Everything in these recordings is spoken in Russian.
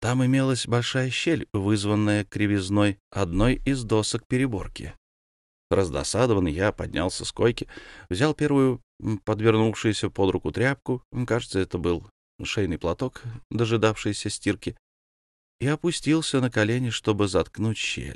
Там имелась большая щель, вызванная кривизной одной из досок переборки. Раздосадованный, я поднялся с койки, взял первую подвернувшуюся под руку тряпку, кажется, это был шейный платок, дожидавшийся стирки, и опустился на колени, чтобы заткнуть щель.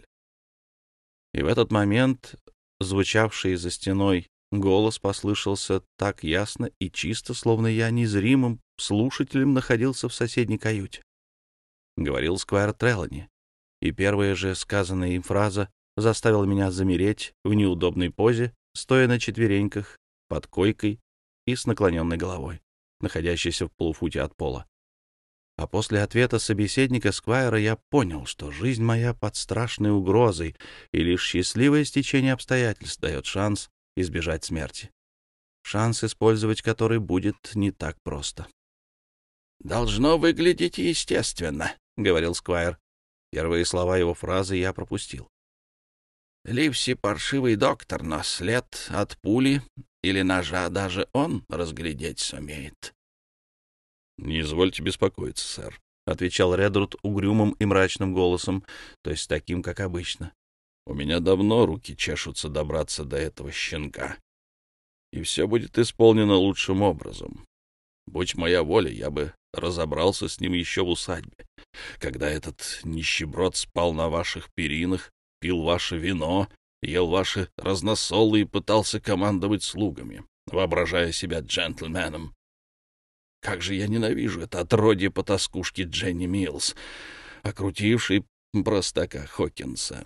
И в этот момент звучавший за стеной голос послышался так ясно и чисто, словно я незримым слушателем находился в соседней каюте. Говорил сквайр Трелани, и первая же сказанная им фраза заставила меня замереть в неудобной позе, стоя на четвереньках под койкой и с наклоненной головой, находящейся в полуфуте от пола. А после ответа собеседника сквайра я понял, что жизнь моя под страшной угрозой, и лишь счастливое стечение обстоятельств дает шанс избежать смерти. Шанс, использовать который будет не так просто. «Должно выглядеть естественно», — говорил сквайр. Первые слова его фразы я пропустил. «Ливси паршивый доктор, но след от пули или ножа даже он разглядеть сумеет». «Не извольте беспокоиться, сэр», — отвечал Редруд угрюмым и мрачным голосом, то есть таким, как обычно. «У меня давно руки чешутся добраться до этого щенка, и все будет исполнено лучшим образом. Будь моя воля, я бы разобрался с ним еще в усадьбе, когда этот нищеброд спал на ваших перинах, пил ваше вино, ел ваши разносолы и пытался командовать слугами, воображая себя джентльменом. Как же я ненавижу это отродье потаскушки Дженни Миллс, окрутившей простака Хокинса.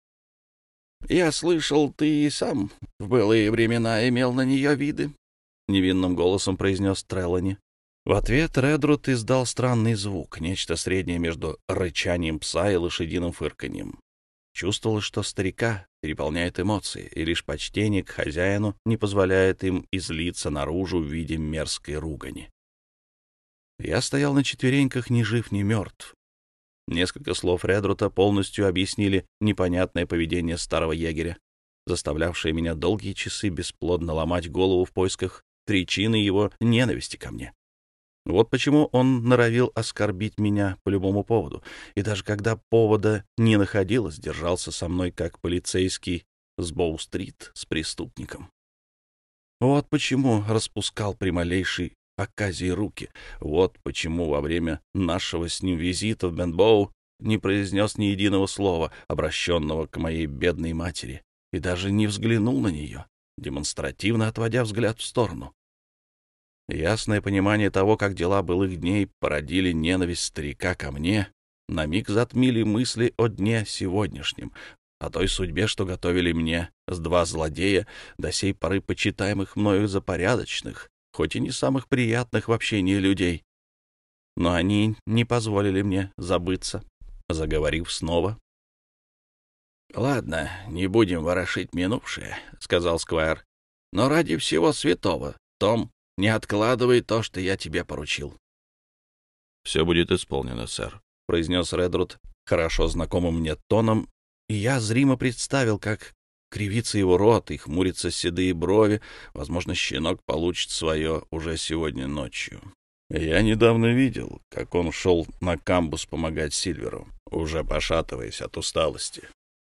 «Я слышал, ты и сам в былые времена имел на нее виды», — невинным голосом произнес Трелани. В ответ Редруд издал странный звук, нечто среднее между рычанием пса и лошадиным фырканьем. Чувствовалось, что старика переполняет эмоции, и лишь почтение к хозяину не позволяет им излиться наружу в виде мерзкой ругани. Я стоял на четвереньках, ни жив, ни мертв. Несколько слов Редрута полностью объяснили непонятное поведение старого егеря, заставлявшее меня долгие часы бесплодно ломать голову в поисках причины его ненависти ко мне. Вот почему он норовил оскорбить меня по любому поводу, и даже когда повода не находилось, держался со мной как полицейский с Боу-стрит с преступником. Вот почему распускал при малейшей оказии руки. Вот почему во время нашего с ним визита в Бенбоу не произнес ни единого слова, обращенного к моей бедной матери, и даже не взглянул на нее, демонстративно отводя взгляд в сторону. Ясное понимание того, как дела былых дней породили ненависть старика ко мне, на миг затмили мысли о дне сегодняшнем, о той судьбе, что готовили мне с два злодея, до сей поры почитаемых мною за порядочных, хоть и не самых приятных в общении людей. Но они не позволили мне забыться, заговорив снова. «Ладно, не будем ворошить минувшее», — сказал сквайр. «Но ради всего святого, Том, не откладывай то, что я тебе поручил». «Все будет исполнено, сэр», — произнес Редруд хорошо знакомым мне тоном, и я зримо представил, как кривится его рот и хмурятся седые брови. Возможно, щенок получит свое уже сегодня ночью. Я недавно видел, как он шел на камбус помогать Сильверу, уже пошатываясь от усталости.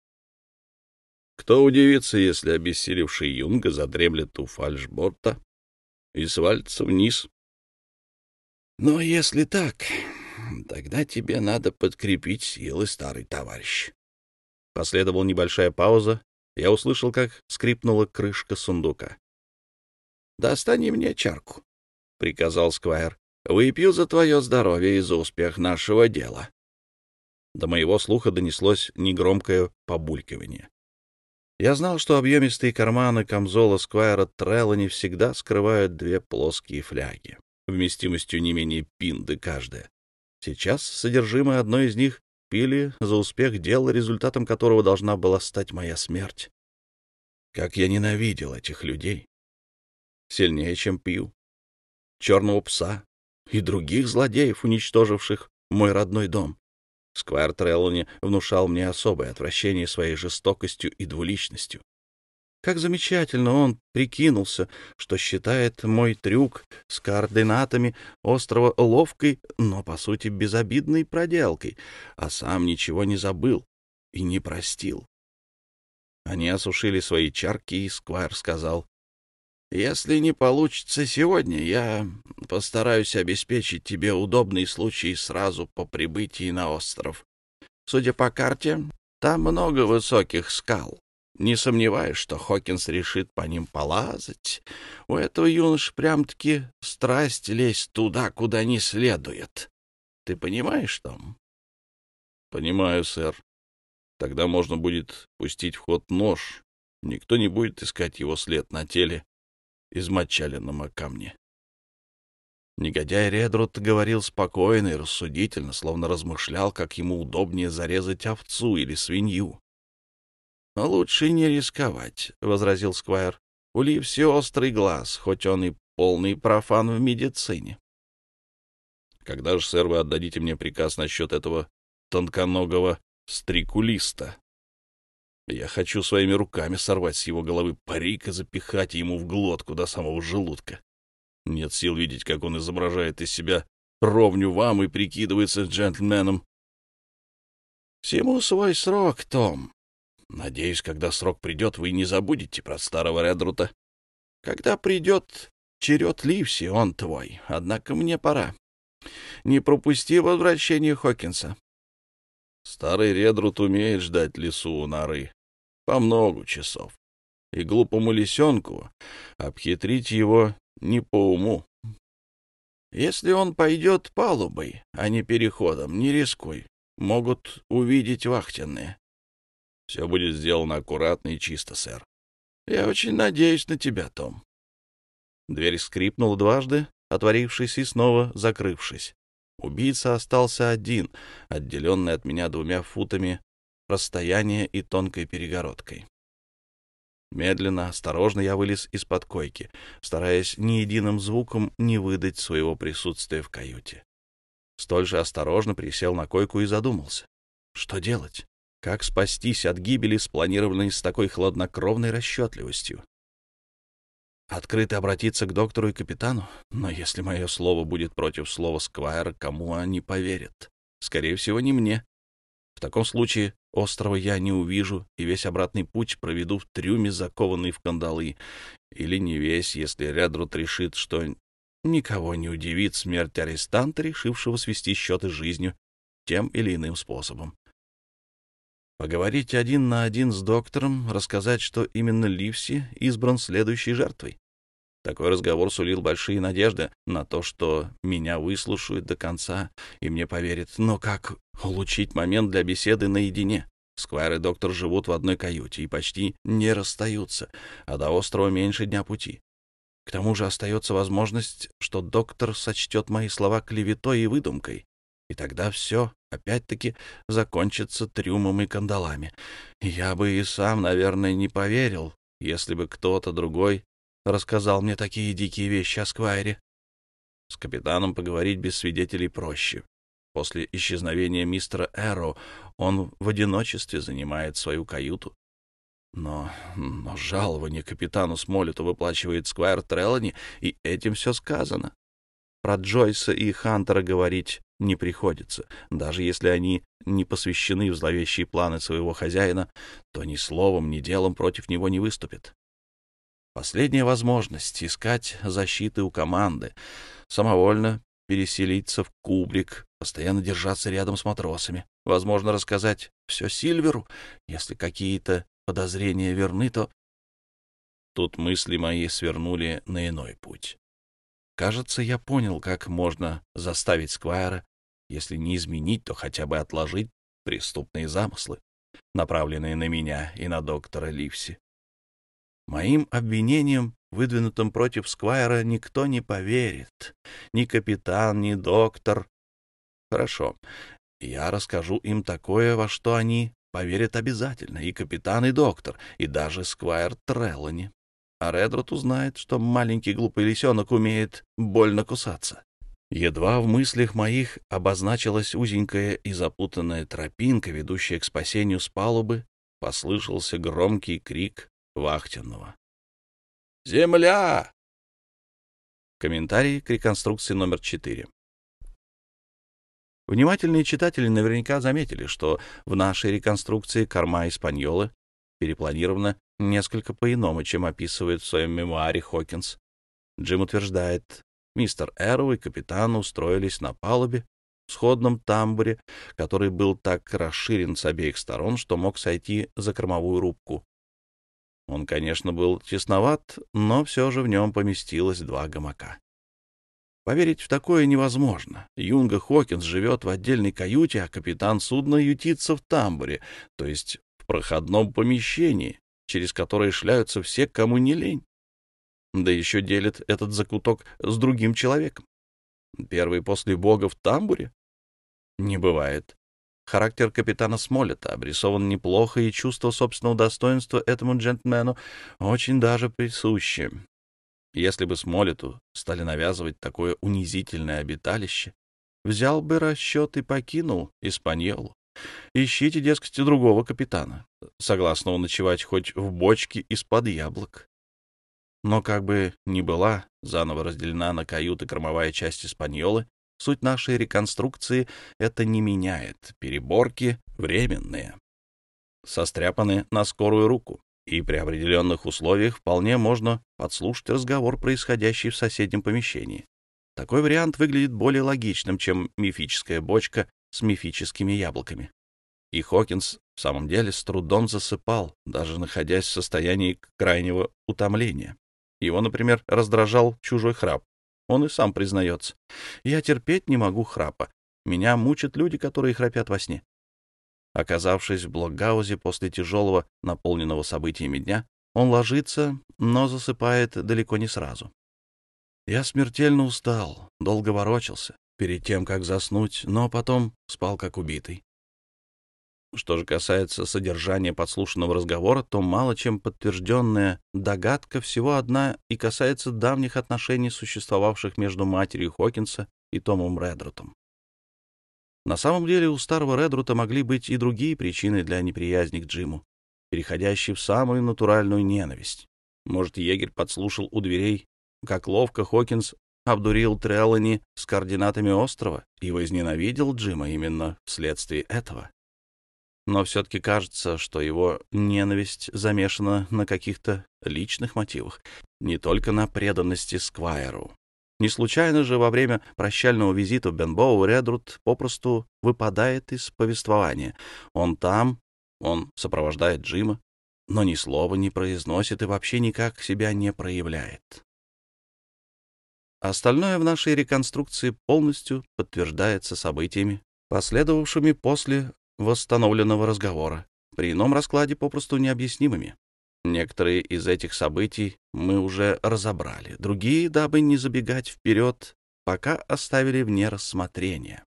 Кто удивится, если обессилевший юнга задремлет у фальшборта и свалится вниз? Но если так, тогда тебе надо подкрепить силы, старый товарищ. Последовала небольшая пауза. Я услышал, как скрипнула крышка сундука. «Достань мне чарку», — приказал сквайр. «Выпью за твое здоровье и за успех нашего дела». До моего слуха донеслось негромкое побулькивание. Я знал, что объемистые карманы камзола сквайра Трелани всегда скрывают две плоские фляги, вместимостью не менее пинты каждая. Сейчас содержимое одной из них пили за успех дела, результатом которого должна была стать моя смерть. Как я ненавидел этих людей! Сильнее, чем пью. Черного пса и других злодеев, уничтоживших мой родной дом. Сквайр Трелани внушал мне особое отвращение своей жестокостью и двуличностью. Как замечательно он прикинулся, что считает мой трюк с координатами острова ловкой, но, по сути, безобидной проделкой, а сам ничего не забыл и не простил. Они осушили свои чарки, и Сквайр сказал: «Если не получится сегодня, я постараюсь обеспечить тебе удобный случай сразу по прибытии на остров. Судя по карте, там много высоких скал. Не сомневаюсь, что Хокинс решит по ним полазать. У этого юноши прям-таки страсть лезть туда, куда не следует. Ты понимаешь, Том?» «Понимаю, сэр. Тогда можно будет пустить в ход нож. Никто не будет искать его след на теле, измочаленном о камне». Негодяй Редрут говорил спокойно и рассудительно, словно размышлял, как ему удобнее зарезать овцу или свинью. «Лучше не рисковать», — возразил Сквайр. «У Ливси острый глаз, хоть он и полный профан в медицине». «Когда же, сэр, вы отдадите мне приказ насчет этого тонконогого стрекулиста? Я хочу своими руками сорвать с его головы парик и запихать ему в глотку до самого желудка. Нет сил видеть, как он изображает из себя ровню вам и прикидывается джентльменом». «Всему свой срок, Том. Надеюсь, когда срок придет, вы не забудете про старого Редрута. Когда придет черед Ливси, он твой. Однако мне пора. Не пропусти возвращение Хокинса». Старый Редрут умеет ждать лису у норы по много часов, и глупому лисенку обхитрить его не по уму. «Если он пойдет палубой, а не переходом, не рискуй. Могут увидеть вахтенные». «Все будет сделано аккуратно и чисто, сэр». «Я очень надеюсь на тебя, Том». Дверь скрипнула дважды, отворившись и снова закрывшись. Убийца остался один, отделенный от меня 2 футами расстояния и тонкой перегородкой. Медленно, осторожно я вылез из-под койки, стараясь ни единым звуком не выдать своего присутствия в каюте. Столь же осторожно присел на койку и задумался. Что делать? Как спастись от гибели, спланированной с такой хладнокровной расчетливостью? Открыто обратиться к доктору и капитану? Но если мое слово будет против слова Сквайра, кому они поверят? Скорее всего, не мне. В таком случае острова я не увижу, и весь обратный путь проведу в трюме, закованный в кандалы. Или не весь, если Редрут решит, что никого не удивит смерть арестанта, решившего свести счеты с жизнью тем или иным способом. Поговорить 1 на 1 с доктором, рассказать, что именно Ливси избран следующей жертвой. Такой разговор сулил большие надежды на то, что меня выслушают до конца и мне поверят. Но как улучшить момент для беседы наедине? Сквайр и доктор живут в одной каюте и почти не расстаются, а до острова меньше дня пути. К тому же остается возможность, что доктор сочтет мои слова клеветой и выдумкой, и тогда все опять-таки закончится трюмом и кандалами. Я бы и сам, наверное, не поверил, если бы кто-то другой рассказал мне такие дикие вещи о Сквайре. С капитаном поговорить без свидетелей проще. После исчезновения мистера Эро он в одиночестве занимает свою каюту. Но жалование капитану Смолету выплачивает Сквайр Трелани, и этим все сказано. Про Джойса и Хантера говорить не приходится. Даже если они не посвящены в зловещие планы своего хозяина, то ни словом, ни делом против него не выступят. Последняя возможность искать защиты у команды, самовольно переселиться в кубрик, постоянно держаться рядом с матросами, возможно, рассказать все Сильверу. Если какие-то подозрения верны, то... Тут мысли мои свернули на иной путь. Кажется, я понял, как можно заставить Сквайра, если не изменить, то хотя бы отложить преступные замыслы, направленные на меня и на доктора Ливси. Моим обвинениям, выдвинутым против Сквайра, никто не поверит. Ни капитан, ни доктор. Хорошо, я расскажу им такое, во что они поверят обязательно. И капитан, и доктор, и даже Сквайр Трелани. А Редрут узнает, что маленький глупый лисенок умеет больно кусаться. Едва в мыслях моих обозначилась узенькая и запутанная тропинка, ведущая к спасению с палубы, послышался громкий крик вахтенного. «Земля!» Комментарий к реконструкции номер 4. Внимательные читатели наверняка заметили, что в нашей реконструкции корма Испаньолы перепланирована несколько по-иному, чем описывает в своем мемуаре Хокинс. Джим утверждает, мистер Эрроу и капитан устроились на палубе в сходном тамбуре, который был так расширен с обеих сторон, что мог сойти за кормовую рубку. Он, конечно, был тесноват, но все же в нем поместилось 2 гамака. Поверить в такое невозможно. Юнга Хокинс живет в отдельной каюте, а капитан судна ютится в тамбуре, то есть в проходном помещении, через которое шляются все, кому не лень. Да еще делит этот закуток с другим человеком. Первый после Бога в тамбуре? Не бывает. Характер капитана Смоллета обрисован неплохо, и чувство собственного достоинства этому джентльмену очень даже присуще. Если бы Смоллету стали навязывать такое унизительное обиталище, взял бы расчет и покинул Испаньолу. Ищите, дескать, другого капитана, согласного ночевать хоть в бочке из-под яблок. Но как бы ни была заново разделена на каюты кормовая часть Испаньолы, суть нашей реконструкции это не меняет. Переборки временные, состряпаны на скорую руку. И при определенных условиях вполне можно подслушать разговор, происходящий в соседнем помещении. Такой вариант выглядит более логичным, чем мифическая бочка с мифическими яблоками. И Хокинс в самом деле с трудом засыпал, даже находясь в состоянии крайнего утомления. Его, например, раздражал чужой храп. Он и сам признается. «Я терпеть не могу храпа. Меня мучат люди, которые храпят во сне». Оказавшись в блокгаузе после тяжелого, наполненного событиями дня, он ложится, но засыпает далеко не сразу. Я смертельно устал, долго ворочался перед тем, как заснуть, но потом спал как убитый. Что же касается содержания подслушанного разговора, то мало чем подтвержденная догадка всего одна и касается давних отношений, существовавших между матерью Хокинса и Томом Редрутом. На самом деле у старого Редрута могли быть и другие причины для неприязни к Джиму, переходящие в самую натуральную ненависть. Может, егерь подслушал у дверей, как ловко Хокинс обдурил Трелани с координатами острова и возненавидел Джима именно вследствие этого. Но все-таки кажется, что его ненависть замешана на каких-то личных мотивах, не только на преданности Сквайру. Не случайно же во время прощального визита в Бенбоу Редрут попросту выпадает из повествования. Он там, он сопровождает Джима, но ни слова не произносит и вообще никак себя не проявляет. Остальное в нашей реконструкции полностью подтверждается событиями, последовавшими после восстановленного разговора, при ином раскладе попросту необъяснимыми. Некоторые из этих событий мы уже разобрали, другие, дабы не забегать вперед, пока оставили вне рассмотрения.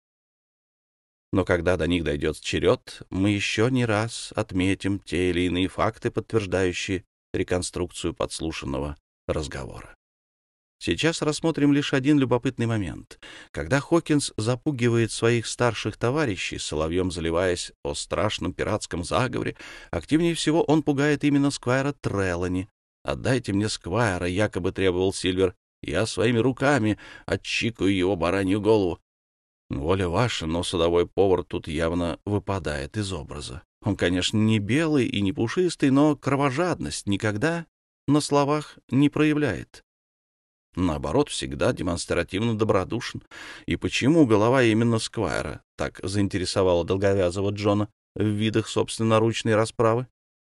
Но когда до них дойдет черед, мы еще не раз отметим те или иные факты, подтверждающие реконструкцию подслушанного разговора. Сейчас рассмотрим лишь один любопытный момент. Когда Хокинс запугивает своих старших товарищей, соловьем заливаясь о страшном пиратском заговоре, активнее всего он пугает именно Сквайра Трелани. «Отдайте мне Сквайра», — якобы требовал Сильвер, — «я своими руками отчикаю его баранью голову». Воля ваша, но судовой повар тут явно выпадает из образа. Он, конечно, не белый и не пушистый, но кровожадность никогда на словах не проявляет. Наоборот, всегда демонстративно добродушен. И почему голова именно Сквайра так заинтересовала долговязого Джона в видах собственноручной расправы?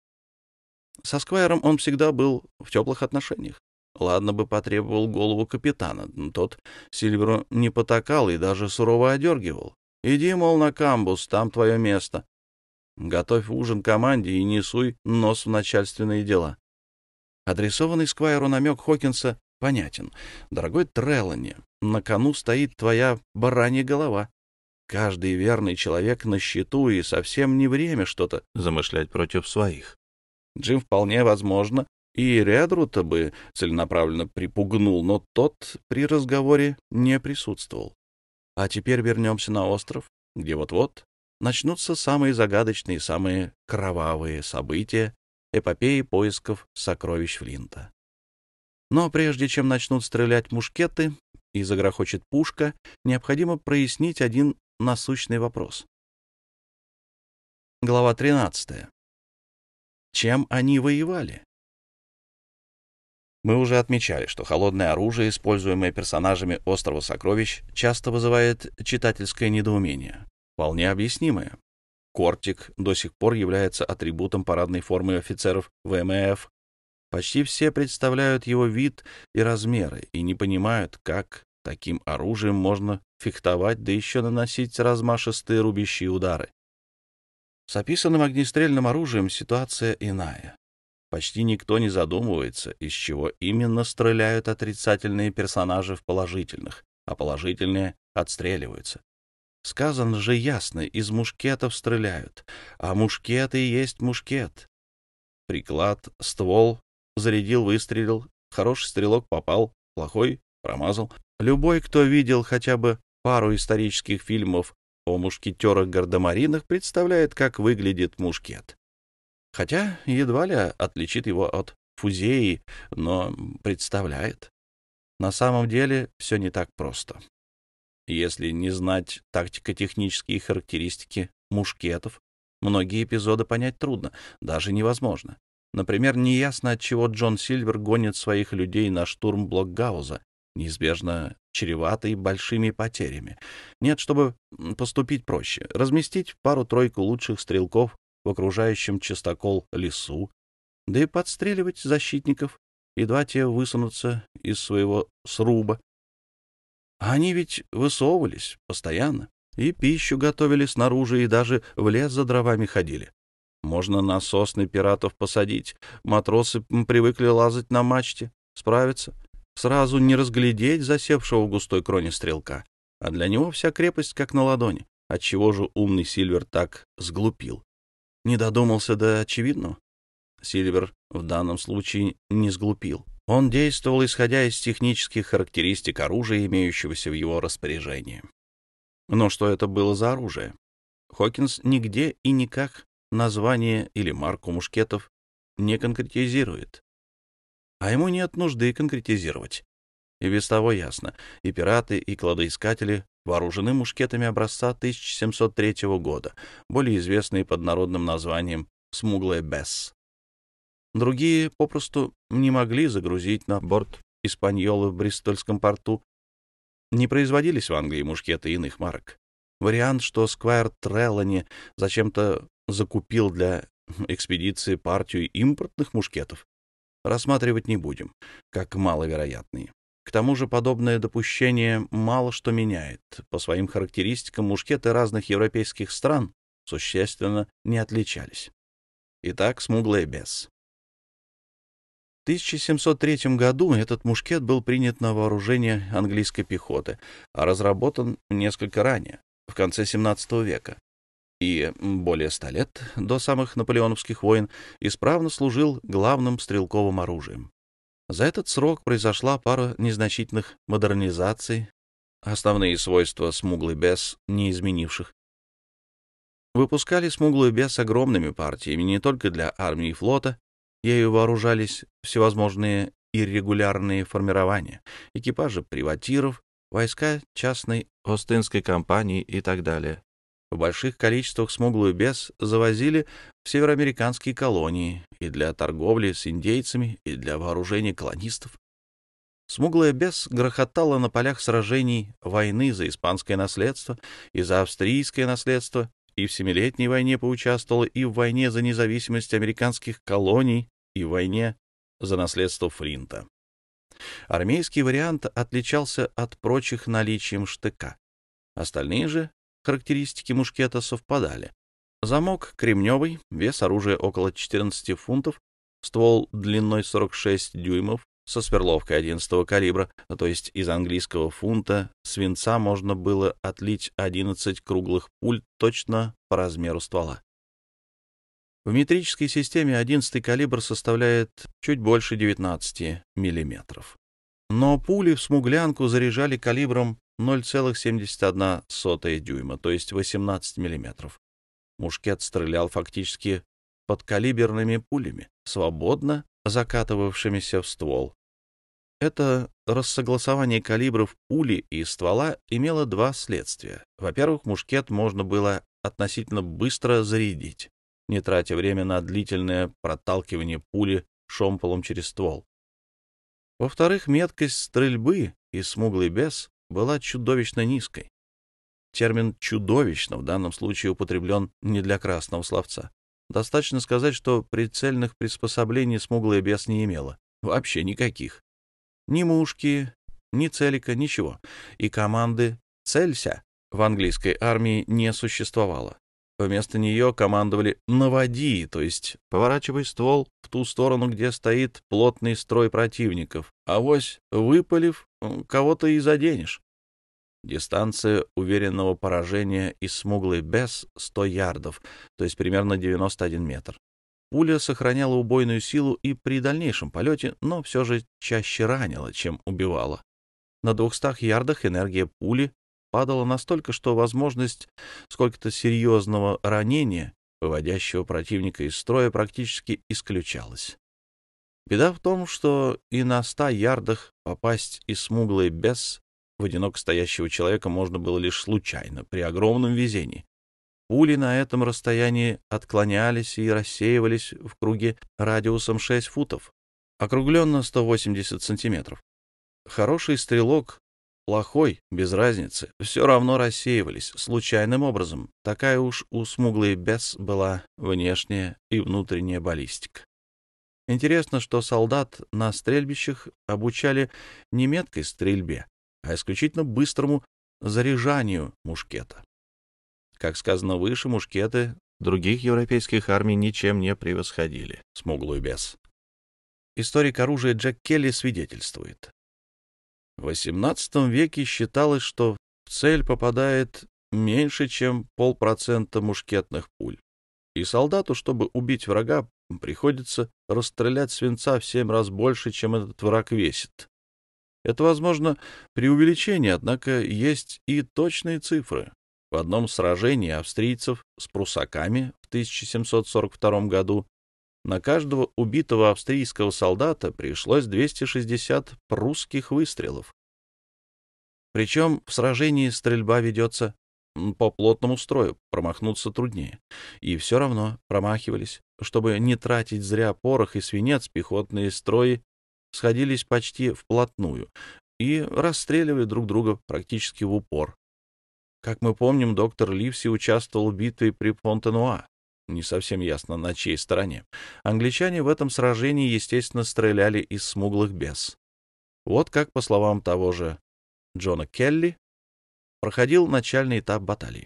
Со Сквайром он всегда был в теплых отношениях. Ладно бы потребовал голову капитана, но тот Сильверу не потакал и даже сурово одергивал. «Иди, мол, на камбус, там твое место. Готовь ужин команде и не суй нос в начальственные дела». Адресованный Сквайру намек Хокинса понятен. «Дорогой Трелани, на кону стоит твоя баранья голова. Каждый верный человек на счету, и совсем не время что-то замышлять против своих». Джим вполне возможно и Редрута бы целенаправленно припугнул, но тот при разговоре не присутствовал. А теперь вернемся на остров, где вот-вот начнутся самые загадочные, самые кровавые события эпопеи поисков сокровищ Флинта. Но прежде чем начнут стрелять мушкеты и загрохочет пушка, необходимо прояснить один насущный вопрос. Глава 13. Чем они воевали? Мы уже отмечали, что холодное оружие, используемое персонажами «Острова сокровищ», часто вызывает читательское недоумение, вполне объяснимое. Кортик до сих пор является атрибутом парадной формы офицеров ВМФ. Почти все представляют его вид и размеры и не понимают, как таким оружием можно фехтовать, да еще наносить размашистые рубящие удары. С описанным огнестрельным оружием ситуация иная. Почти никто не задумывается, из чего именно стреляют отрицательные персонажи в положительных, а положительные отстреливаются. Сказано же ясно, из мушкетов стреляют, а мушкет и есть мушкет. Приклад, ствол, зарядил, выстрелил, хороший стрелок попал, плохой промазал. Любой, кто видел хотя бы пару исторических фильмов о мушкетерах-гардемаринах, представляет, как выглядит мушкет. Хотя едва ли отличит его от фузеи, но представляет. На самом деле все не так просто. Если не знать тактико-технические характеристики мушкетов, многие эпизоды понять трудно, даже невозможно. Например, неясно, отчего Джон Сильвер гонит своих людей на штурм Блокгауза, неизбежно чреватый большими потерями. Нет, чтобы поступить проще, разместить пару-тройку лучших стрелков в окружающем частокол лесу, да и подстреливать защитников, едва те высунутся из своего сруба. А они ведь высовывались постоянно, и пищу готовили снаружи, и даже в лес за дровами ходили. Можно на сосны пиратов посадить, матросы привыкли лазать на мачте, справиться. Сразу не разглядеть засевшего в густой кроне стрелка, а для него вся крепость как на ладони. Отчего же умный Сильвер так сглупил? Не додумался до очевидного? Сильвер в данном случае не сглупил. Он действовал, исходя из технических характеристик оружия, имеющегося в его распоряжении. Но что это было за оружие? Хокинс нигде и никак название или марку мушкетов не конкретизирует. А ему нет нужды конкретизировать. И без того ясно, и пираты, и кладоискатели вооружены мушкетами образца 1703 года, более известные под народным названием «Смуглая Бесс». Другие попросту не могли загрузить на борт «Испаньолы» в Бристольском порту. Не производились в Англии мушкеты иных марок. Вариант, что Сквайр Треллани зачем-то закупил для экспедиции партию импортных мушкетов, рассматривать не будем, как маловероятные. К тому же подобное допущение мало что меняет. По своим характеристикам мушкеты разных европейских стран существенно не отличались. Итак, «Смуглая Бесс». В 1703 году этот мушкет был принят на вооружение английской пехоты, а разработан несколько ранее, в конце XVII века. И более 100 лет до самых наполеоновских войн исправно служил главным стрелковым оружием. За этот срок произошла пара незначительных модернизаций, основные свойства «Смуглой Бесс» не изменивших. Выпускали «Смуглую Бесс» огромными партиями не только для армии и флота, ею вооружались всевозможные иррегулярные формирования, экипажи приватиров, войска частной Остинской компании и так далее. В больших количествах «Смуглую Бесс» завозили в североамериканские колонии и для торговли с индейцами, и для вооружения колонистов. «Смуглая Бесс» грохотала на полях сражений войны за испанское наследство и за австрийское наследство, и в Семилетней войне поучаствовала, и в войне за независимость американских колоний, и в войне за наследство Флинта. Армейский вариант отличался от прочих наличием штыка. Остальные же характеристики мушкета совпадали. Замок кремневый, вес оружия около 14 фунтов, ствол длиной 46 дюймов со сверловкой 11 калибра, то есть из английского фунта свинца можно было отлить 11 круглых пуль точно по размеру ствола. В метрической системе 11 калибр составляет чуть больше 19 миллиметров. Но пули в смуглянку заряжали калибром 0,71 дюйма, то есть 18 миллиметров. Мушкет стрелял фактически подкалиберными пулями, свободно закатывавшимися в ствол. Это рассогласование калибров пули и ствола имело два следствия. Во-первых, мушкет можно было относительно быстро зарядить, не тратя время на длительное проталкивание пули шомполом через ствол. Во-вторых, меткость стрельбы и смуглый бес была чудовищно низкой. Термин «чудовищно» в данном случае употреблен не для красного словца. Достаточно сказать, что прицельных приспособлений смуглый бес не имела. Вообще никаких. Ни мушки, ни целика, ничего. И команды «целься» в английской армии не существовало. Вместо нее командовали «наводи», то есть поворачивай ствол в ту сторону, где стоит плотный строй противников, авось, выпалив, кого-то и заденешь. Дистанция уверенного поражения из смуглый бес 100 ярдов, то есть примерно 91 метр. Пуля сохраняла убойную силу и при дальнейшем полете, но все же чаще ранила, чем убивала. На 200 ярдах энергия пули падала настолько, что возможность сколько-то серьезного ранения, выводящего противника из строя, практически исключалась. Беда в том, что и на 100 ярдах попасть из смуглой бес в одиноко стоящего человека можно было лишь случайно, при огромном везении. Пули на этом расстоянии отклонялись и рассеивались в круге радиусом 6 футов, округленно 180 сантиметров. Хороший стрелок, плохой, без разницы, все равно рассеивались случайным образом. Такая уж у смуглой бес была внешняя и внутренняя баллистика. Интересно, что солдат на стрельбищах обучали не меткой стрельбе, а исключительно быстрому заряжанию мушкета. Как сказано выше, мушкеты других европейских армий ничем не превосходили смуглую бес. Историк оружия Джек Келли свидетельствует. В XVIII веке считалось, что в цель попадает меньше, чем 0,5% мушкетных пуль. И солдату, чтобы убить врага, приходится расстрелять свинца в 7 раз больше, чем этот враг весит. Это, возможно, преувеличение, однако есть и точные цифры. В одном сражении австрийцев с прусаками в 1742 году на каждого убитого австрийского солдата пришлось 260 прусских выстрелов. Причем в сражении стрельба ведется по плотному строю, промахнуться труднее. И все равно промахивались. Чтобы не тратить зря порох и свинец, пехотные строи сходились почти вплотную и расстреливали друг друга практически в упор. Как мы помним, доктор Ливси участвовал в битве при Фонтенуа. Не совсем ясно, на чьей стороне. Англичане в этом сражении, естественно, стреляли из смуглых бес. Вот как, по словам того же Джона Келли, проходил начальный этап баталии.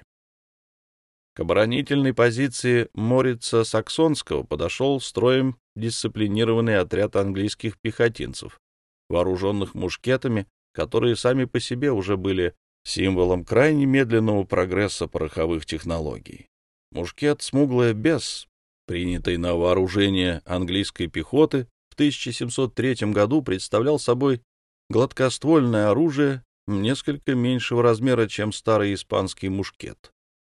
К оборонительной позиции Морица Саксонского подошел строем дисциплинированный отряд английских пехотинцев, вооруженных мушкетами, которые сами по себе уже были символом крайне медленного прогресса пороховых технологий. Мушкет «Смуглая бес», принятый на вооружение английской пехоты, в 1703 году представлял собой гладкоствольное оружие несколько меньшего размера, чем старый испанский мушкет.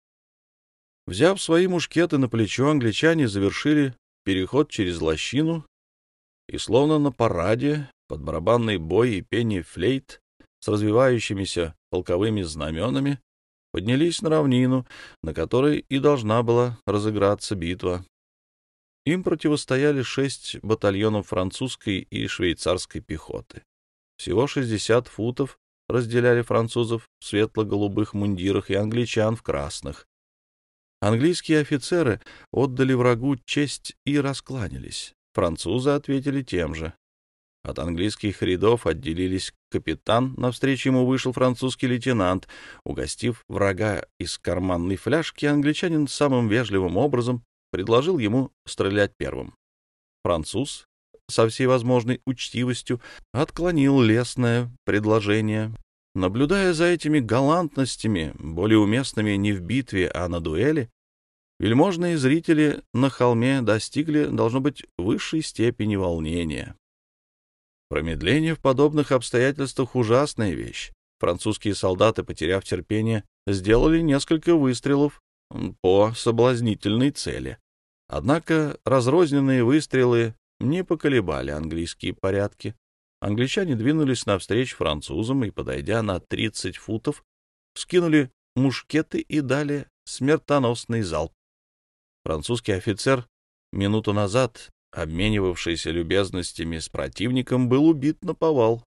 Взяв свои мушкеты на плечо, англичане завершили переход через лощину и, словно на параде, под барабанный бой и пение флейт с развивающимися полковыми знаменами, поднялись на равнину, на которой и должна была разыграться битва. Им противостояли 6 батальонов французской и швейцарской пехоты. Всего 60 футов разделяли французов в светло-голубых мундирах и англичан в красных. Английские офицеры отдали врагу честь и раскланялись. Французы ответили тем же. От английских рядов отделились капитан, навстречу ему вышел французский лейтенант. Угостив врага из карманной фляжки, англичанин самым вежливым образом предложил ему стрелять первым. Француз со всей возможной учтивостью отклонил лестное предложение. Наблюдая за этими галантностями, более уместными не в битве, а на дуэли, вельможные зрители на холме достигли, должно быть, высшей степени волнения. Промедление в подобных обстоятельствах — ужасная вещь. Французские солдаты, потеряв терпение, сделали несколько выстрелов по соблазнительной цели. Однако разрозненные выстрелы не поколебали английские порядки. Англичане двинулись навстречу французам и, подойдя на 30 футов, вскинули мушкеты и дали смертоносный залп. Французский офицер, минуту назад обменивавшийся любезностями с противником, был убит наповал.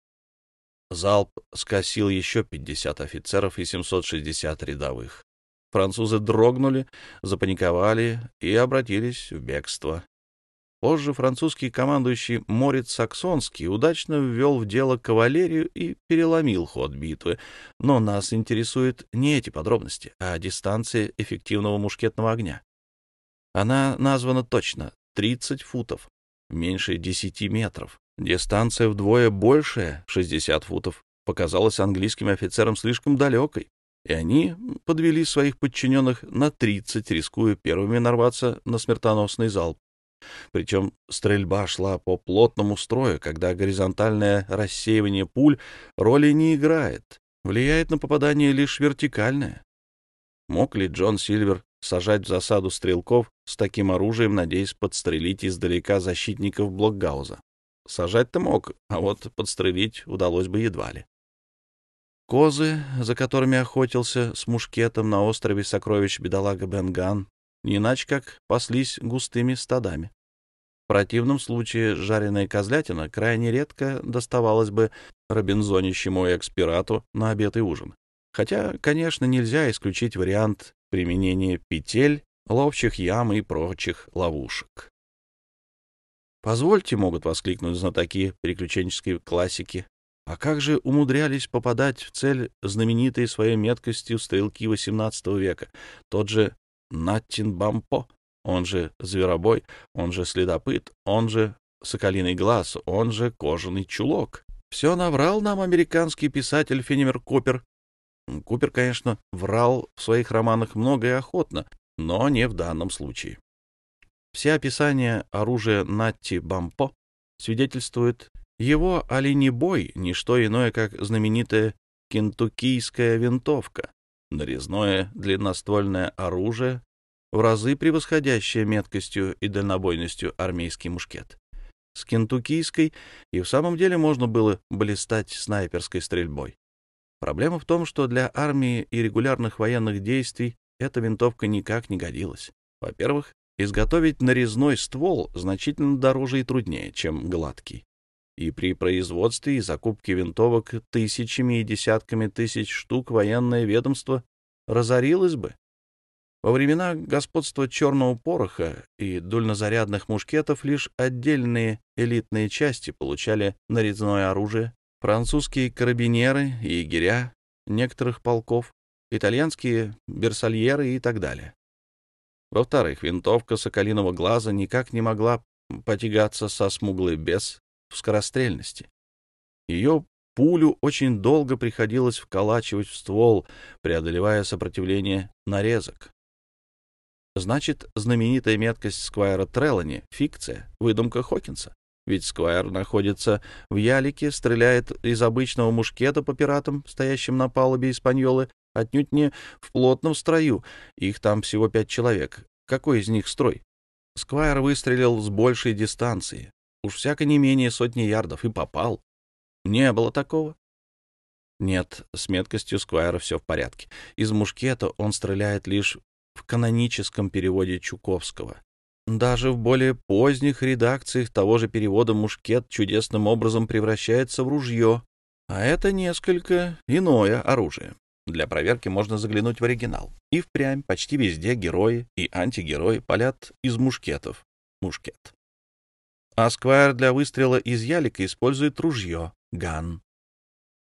Залп скосил еще 50 офицеров и 760 рядовых. Французы дрогнули, запаниковали и обратились в бегство. Позже французский командующий Морец Саксонский удачно ввел в дело кавалерию и переломил ход битвы. Но нас интересуют не эти подробности, а дистанция эффективного мушкетного огня. Она названа точно — 30 футов, меньше 10 метров. Дистанция вдвое большая, 60 футов, показалась английским офицерам слишком далекой, и они подвели своих подчиненных на 30, рискуя первыми нарваться на смертоносный залп. Причем стрельба шла по плотному строю, когда горизонтальное рассеивание пуль роли не играет, влияет на попадание лишь вертикальное. Мог ли Джон Сильвер сажать в засаду стрелков с таким оружием, надеясь подстрелить издалека защитников блокгауза? Сажать-то мог, а вот подстрелить удалось бы едва ли. Козы, за которыми охотился с мушкетом на острове Сокровищ бедолага Бен-Ган, не иначе как паслись густыми стадами. В противном случае жареная козлятина крайне редко доставалась бы робинзонищему экс-пирату на обед и ужин. Хотя, конечно, нельзя исключить вариант применения петель, ловчих ям и прочих ловушек. «Позвольте», — могут воскликнуть знатоки приключенческой классики, а как же умудрялись попадать в цель знаменитые своей меткостью стрелки XVIII века, тот же Наттин Бампо, он же Зверобой, он же Следопыт, он же Соколиный глаз, он же Кожаный чулок. Все наврал нам американский писатель Фенемер Купер. Купер, конечно, врал в своих романах много и охотно, но не в данном случае. Все описания оружия Натти Бампо свидетельствуют, его оленебой — не что иное, как знаменитая кентуккийская винтовка, нарезное длинноствольное оружие, в разы превосходящее меткостью и дальнобойностью армейский мушкет. С кентуккийской и в самом деле можно было блистать снайперской стрельбой. Проблема в том, что для армии и регулярных военных действий эта винтовка никак не годилась. Во-первых, изготовить нарезной ствол значительно дороже и труднее, чем гладкий. И при производстве и закупке винтовок тысячами и десятками тысяч штук военное ведомство разорилось бы. Во времена господства черного пороха и дульнозарядных мушкетов лишь отдельные элитные части получали нарезное оружие: французские карабинеры и егеря некоторых полков, итальянские берсальеры и так далее. Во-вторых, винтовка Соколиного глаза никак не могла потягаться со смуглой бес в скорострельности. Ее пулю очень долго приходилось вколачивать в ствол, преодолевая сопротивление нарезок. Значит, знаменитая меткость Сквайра Трелани — фикция, выдумка Хокинса. Ведь Сквайр находится в ялике, стреляет из обычного мушкета по пиратам, стоящим на палубе Испаньолы, отнюдь не в плотном строю. Их там всего 5 человек. Какой из них строй? Сквайр выстрелил с большей дистанции, уж всяко не менее сотни ярдов, и попал. Не было такого. Нет, с меткостью Сквайра все в порядке. Из мушкета он стреляет лишь в каноническом переводе Чуковского. Даже в более поздних редакциях того же перевода мушкет чудесным образом превращается в ружье, а это несколько иное оружие. Для проверки можно заглянуть в оригинал. И впрямь почти везде герои и антигерои палят из мушкетов. Мушкет. А Сквайр для выстрела из ялика использует ружье, ган.